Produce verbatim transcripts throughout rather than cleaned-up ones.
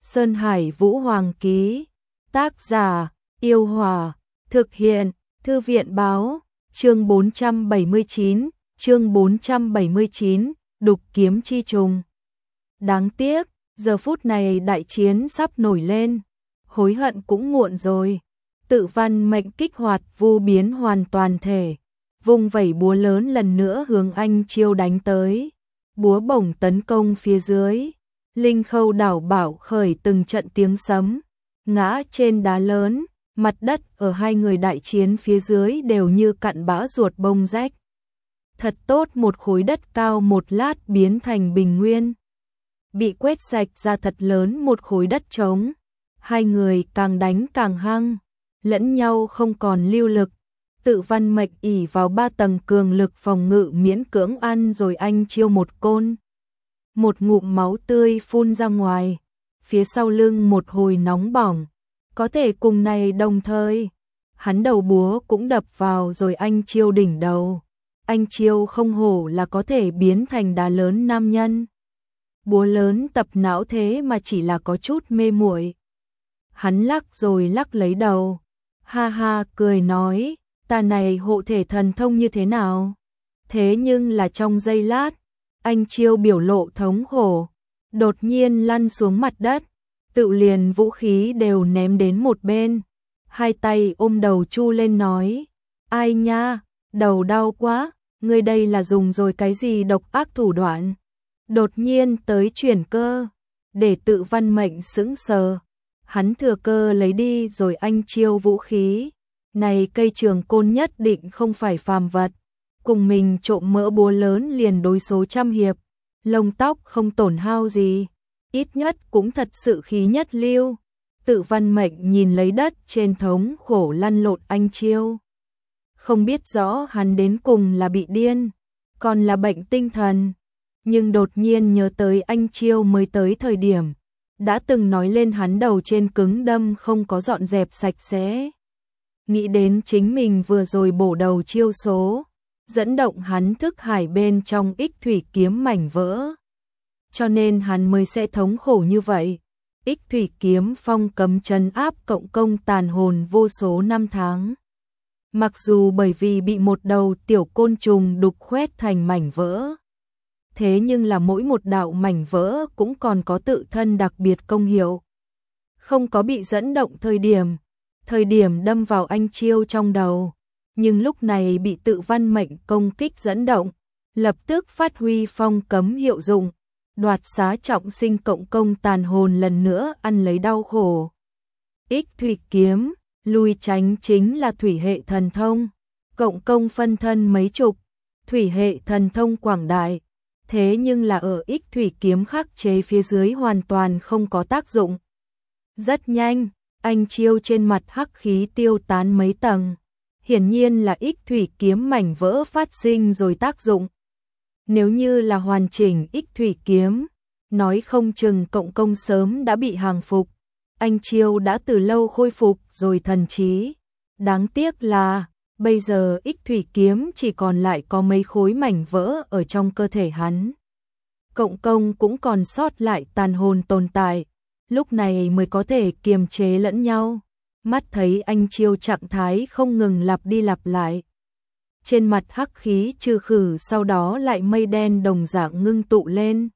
Sơn Hải Vũ Hoàng ký. Tác giả: Yêu Hòa. Thực hiện: Thư viện báo. Chương bốn trăm bảy mươi chín, chương bốn trăm bảy mươi chín, Đục kiếm chi trùng. Đáng tiếc, giờ phút này đại chiến sắp nổi lên, hối hận cũng muộn rồi. Tự văn mệnh kích hoạt vu biến hoàn toàn thể, vung vẩy búa lớn lần nữa hướng Anh Chiêu đánh tới. Búa bổng tấn công phía dưới, linh khâu đảo bảo khởi từng trận tiếng sấm, ngã trên đá lớn, mặt đất ở hai người đại chiến phía dưới đều như cặn bã ruột bông rách. Thật tốt, một khối đất cao một lát biến thành bình nguyên, bị quét sạch ra thật lớn một khối đất trống. Hai người càng đánh càng hăng, lẫn nhau không còn lưu lực. Tự văn mệnh ỷ vào ba tầng cường lực phòng ngự miễn cưỡng ăn rồi Anh Chiêu một côn. Một ngụm máu tươi phun ra ngoài, phía sau lưng một hồi nóng bỏng. Có thể cùng này đồng thời, hắn đầu búa cũng đập vào rồi Anh Chiêu đỉnh đầu. Anh Chiêu không hổ là có thể biến thành đá lớn nam nhân. Búa lớn tập não thế mà chỉ là có chút mê muội. Hắn lắc rồi lắc lấy đầu, ha ha cười nói, ta này hộ thể thần thông như thế nào? Thế nhưng là trong giây lát, Anh Chiêu biểu lộ thống khổ, đột nhiên lăn xuống mặt đất, tự liền vũ khí đều ném đến một bên, hai tay ôm đầu chu lên nói, ai nha, đầu đau quá, ngươi đây là dùng rồi cái gì độc ác thủ đoạn? Đột nhiên tới chuyển cơ, để tự văn mệnh sững sờ, hắn thừa cơ lấy đi rồi Anh Chiêu vũ khí. Này cây trường côn nhất định không phải phàm vật, cùng mình trộm mỡ búa lớn liền đối số trăm hiệp, lông tóc không tổn hao gì, ít nhất cũng thật sự khí nhất lưu. Tự văn mệnh nhìn lấy đất trên thống khổ lăn lộn Anh Chiêu, không biết rõ hắn đến cùng là bị điên, còn là bệnh tinh thần, nhưng đột nhiên nhớ tới Anh Chiêu mới tới thời điểm đã từng nói lên hắn đầu trên cứng đâm không có dọn dẹp sạch sẽ. Nghĩ đến chính mình vừa rồi bổ đầu chiêu số, dẫn động hắn thức hải bên trong ích thủy kiếm mảnh vỡ. Cho nên hắn mới sẽ thống khổ như vậy. Ích thủy kiếm phong cấm trấn áp cộng công tàn hồn vô số năm tháng. Mặc dù bởi vì bị một đầu tiểu côn trùng đục khoét thành mảnh vỡ, thế nhưng là mỗi một đạo mảnh vỡ cũng còn có tự thân đặc biệt công hiệu. Không có bị dẫn động thời điểm, thời điểm đâm vào Anh Chiêu trong đầu, nhưng lúc này bị tự văn mệnh công kích dẫn động, lập tức phát huy phong cấm hiệu dụng, đoạt xá trọng sinh cộng công tàn hồn lần nữa ăn lấy đau khổ. Ích thủy kiếm, lui tránh chính là thủy hệ thần thông, cộng công phân thân mấy chục, thủy hệ thần thông quảng đại. Thế nhưng là ở ích thủy kiếm khắc chế phía dưới hoàn toàn không có tác dụng. Rất nhanh, Anh Chiêu trên mặt hắc khí tiêu tán mấy tầng. Hiển nhiên là ích thủy kiếm mảnh vỡ phát sinh rồi tác dụng. Nếu như là hoàn chỉnh ích thủy kiếm, nói không chừng cộng công sớm đã bị hàng phục. Anh Chiêu đã từ lâu khôi phục rồi thần trí. Đáng tiếc là bây giờ ích thủy kiếm chỉ còn lại có mấy khối mảnh vỡ ở trong cơ thể hắn. Cộng công cũng còn sót lại tàn hồn tồn tại, lúc này mới có thể kiềm chế lẫn nhau. Mắt thấy Anh Chiêu trạng thái không ngừng lặp đi lặp lại. Trên mặt hắc khí trừ khử, sau đó lại mây đen đồng dạng ngưng tụ lên.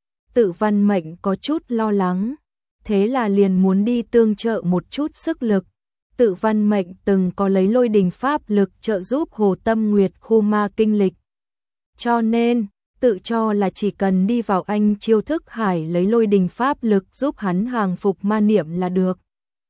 Tự văn mệnh có chút lo lắng, thế là liền muốn đi tương trợ một chút sức lực. Tự văn mệnh từng có lấy lôi đình pháp lực trợ giúp Hồ Tâm Nguyệt khu ma kinh lịch. Cho nên, tự cho là chỉ cần đi vào Anh Chiêu thức hải lấy lôi đình pháp lực giúp hắn hàng phục ma niệm là được.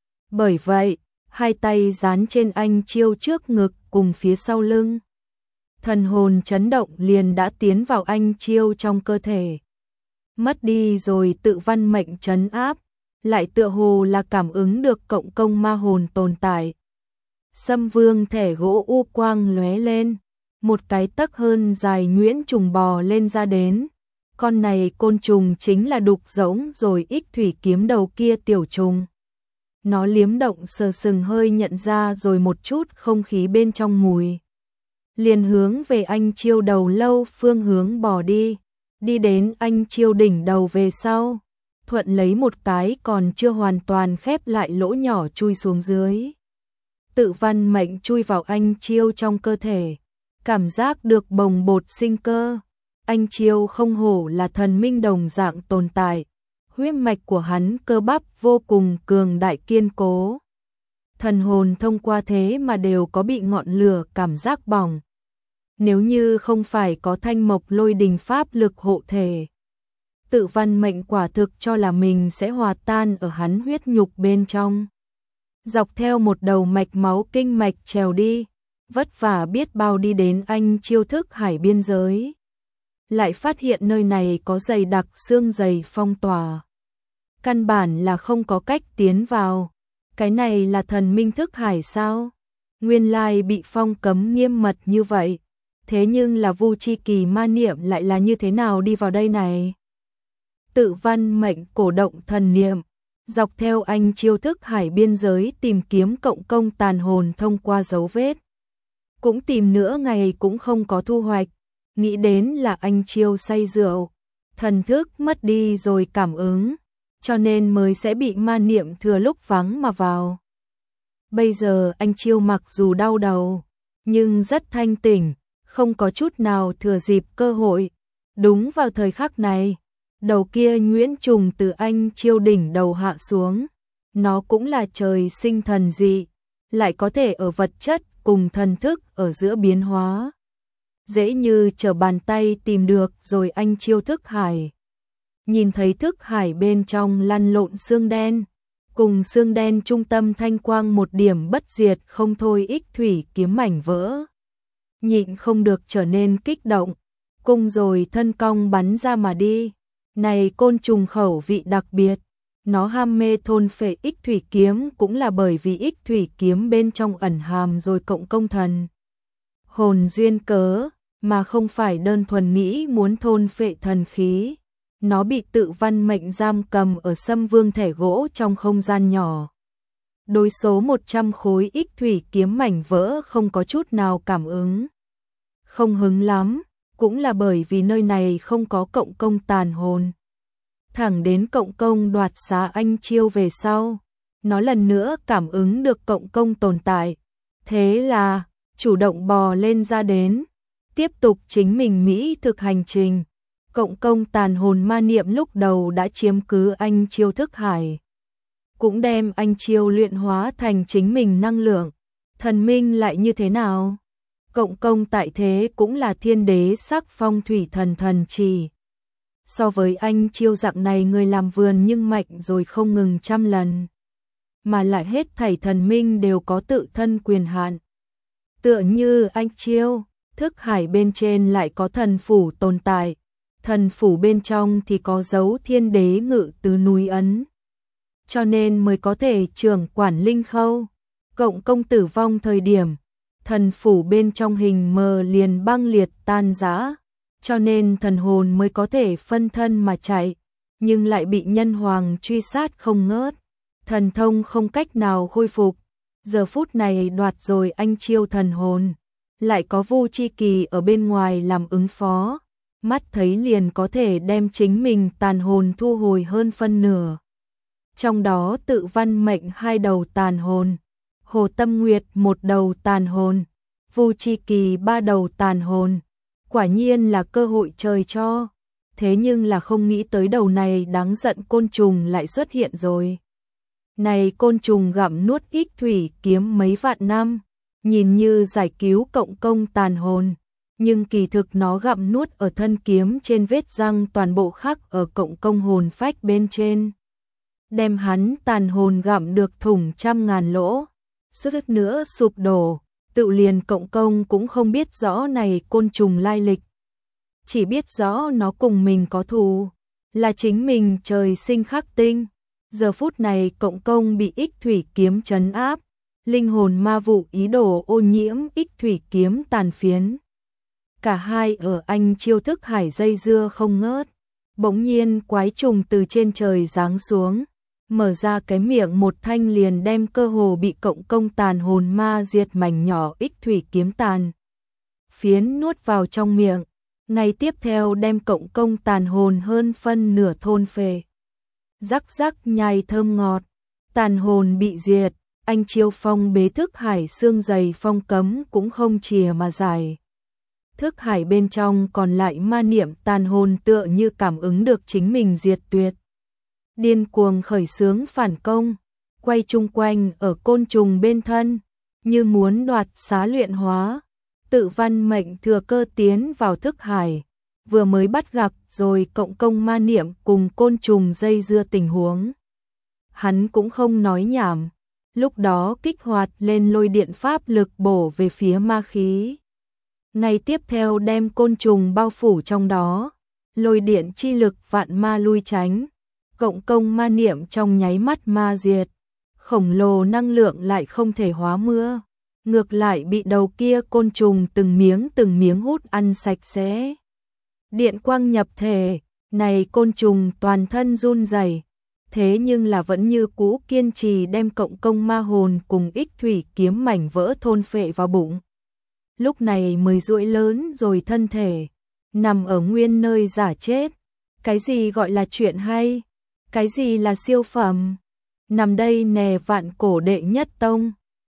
Bởi vậy, hai tay dán trên Anh Chiêu trước ngực cùng phía sau lưng. Thần hồn chấn động liền đã tiến vào Anh Chiêu trong cơ thể. Mất đi rồi tự văn mệnh trấn áp, lại tựa hồ là cảm ứng được cộng công ma hồn tồn tại. Sâm Vương thẻ gỗ u quang lóe lên, một cái tấc hơn dài nhuyễn trùng bò lên ra đến. Con này côn trùng chính là đục rỗng rồi ích thủy kiếm đầu kia tiểu trùng. Nó liếm động sờ sừng hơi nhận ra rồi một chút không khí bên trong mùi. Liền hướng về Anh Chiêu đầu lâu phương hướng bò đi, đi đến Anh Chiêu đỉnh đầu về sau. thuận lấy một cái còn chưa hoàn toàn khép lại lỗ nhỏ chui xuống dưới. Tự văn mệnh chui vào anh Chiêu trong cơ thể, cảm giác được bồng bột sinh cơ. Anh Chiêu không hổ là thần minh đồng dạng tồn tại, huyết mạch của hắn cơ bắp vô cùng cường đại kiên cố. Thần hồn thông qua thế mà đều có bị ngọn lửa cảm giác bỏng. Nếu như không phải có thanh mộc lôi đình pháp lực hộ thể, tự văn mệnh quả thực cho là mình sẽ hòa tan ở hắn huyết nhục bên trong. Dọc theo một đầu mạch máu kinh mạch trèo đi, vất vả biết bao đi đến anh Chiêu thức hải biên giới. Lại phát hiện nơi này có dày đặc xương dày phong tỏa. Căn bản là không có cách tiến vào. Cái này là thần minh thức hải sao? Nguyên lai bị phong cấm nghiêm mật như vậy. Thế nhưng là Vu Chi Kỳ ma niệm lại là như thế nào đi vào đây này? Tự văn mệnh cổ động thần niệm, dọc theo anh Chiêu thức hải biên giới tìm kiếm cộng công tàn hồn thông qua dấu vết. Cũng tìm nữa ngày cũng không có thu hoạch, nghĩ đến là anh Chiêu say rượu, thần thức mất đi rồi cảm ứng, cho nên mới sẽ bị ma niệm thừa lúc vắng mà vào. Bây giờ anh Chiêu mặc dù đau đầu, nhưng rất thanh tỉnh, không có chút nào thừa dịp cơ hội. Đúng vào thời khắc này, đầu kia nhuyễn trùng từ anh Chiêu đỉnh đầu hạ xuống. Nó cũng là trời sinh thần dị, lại có thể ở vật chất cùng thần thức ở giữa biến hóa. Dễ như trở bàn tay tìm được rồi anh Chiêu thức hải. Nhìn thấy thức hải bên trong lăn lộn xương đen, cùng xương đen trung tâm thanh quang một điểm bất diệt không thôi ích thủy kiếm mảnh vỡ. Nhịn không được trở nên kích động, cung rồi thân cong bắn ra mà đi. Này côn trùng khẩu vị đặc biệt, nó ham mê thôn phệ ích thủy kiếm cũng là bởi vì ích thủy kiếm bên trong ẩn hàm rồi cộng công thần hồn duyên cớ, mà không phải đơn thuần nghĩ muốn thôn phệ thần khí. Nó bị tự văn mệnh giam cầm ở Sâm Vương thể gỗ trong không gian nhỏ. Đối số một trăm khối ích thủy kiếm mảnh vỡ không có chút nào cảm ứng. Không hứng lắm, cũng là bởi vì nơi này không có cộng công tàn hồn. Thẳng đến cộng công đoạt xá anh Chiêu về sau, nó lần nữa cảm ứng được cộng công tồn tại. Thế là, chủ động bò lên ra đến, tiếp tục chính mình Mỹ thực hành trình. Cộng công tàn hồn ma niệm lúc đầu đã chiếm cứ anh Chiêu thức hải, cũng đem anh Chiêu luyện hóa thành chính mình năng lượng. Thần minh lại như thế nào? Cộng công tại thế cũng là thiên đế sắc phong thủy thần thần trì. So với anh Chiêu dạng này người làm vườn nhưng mạnh rồi không ngừng trăm lần. Mà lại hết thảy thần minh đều có tự thân quyền hạn. Tựa như anh Chiêu, thức hải bên trên lại có thần phủ tồn tại. Thần phủ bên trong thì có dấu thiên đế ngự tứ núi ấn. Cho nên mới có thể trưởng quản linh khâu. Cộng công tử vong thời điểm, thần phủ bên trong hình mờ liền băng liệt tan rã, cho nên thần hồn mới có thể phân thân mà chạy, nhưng lại bị nhân hoàng truy sát không ngớt. Thần thông không cách nào khôi phục, giờ phút này đoạt rồi anh Chiêu thần hồn, lại có Vu Chi Kỳ ở bên ngoài làm ứng phó. Mắt thấy liền có thể đem chính mình tàn hồn thu hồi hơn phân nửa. Trong đó tự văn mệnh hai đầu tàn hồn, Hồ Tâm Nguyệt một đầu tàn hồn, Vu Chi Kỳ ba đầu tàn hồn. Quả nhiên là cơ hội trời cho. Thế nhưng là không nghĩ tới đầu này đáng giận côn trùng lại xuất hiện rồi. Này côn trùng gặm nuốt ích thủy kiếm mấy vạn năm, nhìn như giải cứu cộng công tàn hồn. Nhưng kỳ thực nó gặm nuốt ở thân kiếm trên vết răng toàn bộ khắc ở cộng công hồn phách bên trên. Đem hắn tàn hồn gặm được thủng trăm ngàn lỗ, suýt nữa sụp đổ, tự liền cộng công cũng không biết rõ này côn trùng lai lịch. Chỉ biết rõ nó cùng mình có thù, là chính mình trời sinh khắc tinh. Giờ phút này cộng công bị ích thủy kiếm trấn áp, linh hồn ma vụ ý đồ ô nhiễm ích thủy kiếm tàn phiến. Cả hai ở anh Chiêu thức hải dây dưa không ngớt. Bỗng nhiên quái trùng từ trên trời giáng xuống, mở ra cái miệng một thanh liền đem cơ hồ bị cộng công tàn hồn ma diệt mảnh nhỏ ích thủy kiếm tàn phiến nuốt vào trong miệng. Ngay tiếp theo đem cộng công tàn hồn hơn phân nửa thôn phệ. rắc rắc nhai thơm ngọt, tàn hồn bị diệt, anh Chiêu Phong bế thức hải xương dày phong cấm cũng không chìa mà giải. Thức hải bên trong còn lại ma niệm tàn hồn tựa như cảm ứng được chính mình diệt tuyệt. Điên cuồng khởi xướng phản công, quay chung quanh ở côn trùng bên thân, như muốn đoạt xá luyện hóa, tự văn mệnh thừa cơ tiến vào thức hải, vừa mới bắt gặp rồi cộng công ma niệm cùng côn trùng dây dưa tình huống. Hắn cũng không nói nhảm, lúc đó kích hoạt lên lôi điện pháp lực bổ về phía ma khí. Ngay tiếp theo đem côn trùng bao phủ trong đó, lôi điện chi lực vạn ma lui tránh, cộng công ma niệm trong nháy mắt ma diệt, khổng lồ năng lượng lại không thể hóa mưa, ngược lại bị đầu kia côn trùng từng miếng từng miếng hút ăn sạch sẽ. Điện quang nhập thể, này côn trùng toàn thân run rẩy, thế nhưng là vẫn như cũ kiên trì đem cộng công ma hồn cùng ích thủy kiếm mảnh vỡ thôn phệ vào bụng. Lúc này mới duỗi lớn rồi thân thể, nằm ở nguyên nơi giả chết. Cái gì gọi là chuyện hay? Cái gì là siêu phẩm? Nằm đây nè vạn cổ đệ nhất tông.